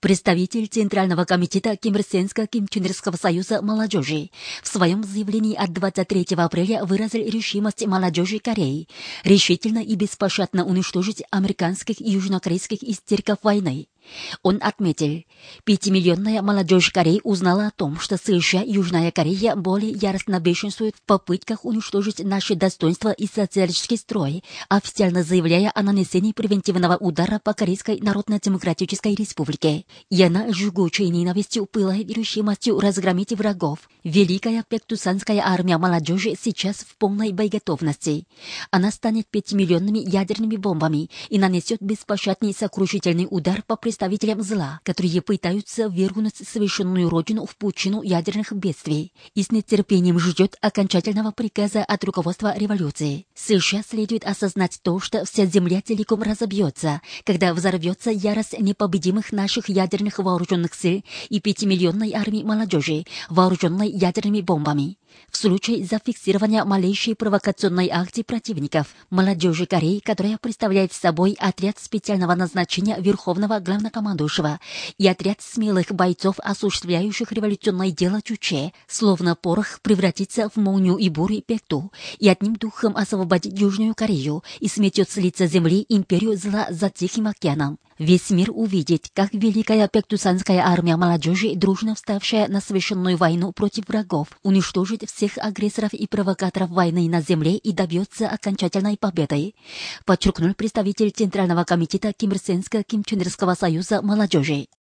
Представитель Центрального комитета Кимрсенско-Кимчунерского союза молодежи в своем заявлении от 23 апреля выразил решимость молодежи Кореи решительно и беспощадно уничтожить американских и южнокорейских истериков войны. Он отметил, 5-миллионная молодежь Кореи узнала о том, что США и Южная Корея более яростно бешенствуют в попытках уничтожить наше достоинство и социалистический строй, официально заявляя о нанесении превентивного удара по Корейской Народно-Демократической Республике. И она жгучей ненавистью пылает решимостью разгромить врагов. Великая Пектусанская армия молодежи сейчас в полной боеготовности. Она станет 5-миллионными ядерными бомбами и нанесет беспощадный сокрушительный удар по представителям зла, которые пытаются ввергнуть совершенную родину в пучину ядерных бедствий, и с нетерпением ждет окончательного приказа от руководства революции. США следует осознать то, что вся земля целиком разобьется, когда взорвется ярость непобедимых наших ядерных вооруженных сил и 5-миллионной армии молодежи, вооруженной ядерными бомбами. В случае зафиксирования малейшей провокационной акции противников, молодежи Кореи, которая представляет собой отряд специального назначения Верховного Главнокомандующего и отряд смелых бойцов, осуществляющих революционное дело Чуче, словно порох превратится в молнию и бурю Пекту и одним духом освободит Южную Корею и сметет с лица земли империю зла за Тихим океаном. Весь мир увидит, как великая Пектусанская армия молодежи, дружно вставшая на совершенную войну против врагов, уничтожит всех агрессоров и провокаторов войны на земле и добьется окончательной победы, подчеркнул представитель Центрального комитета Кимрсенско-Кимчунерского союза молодежи.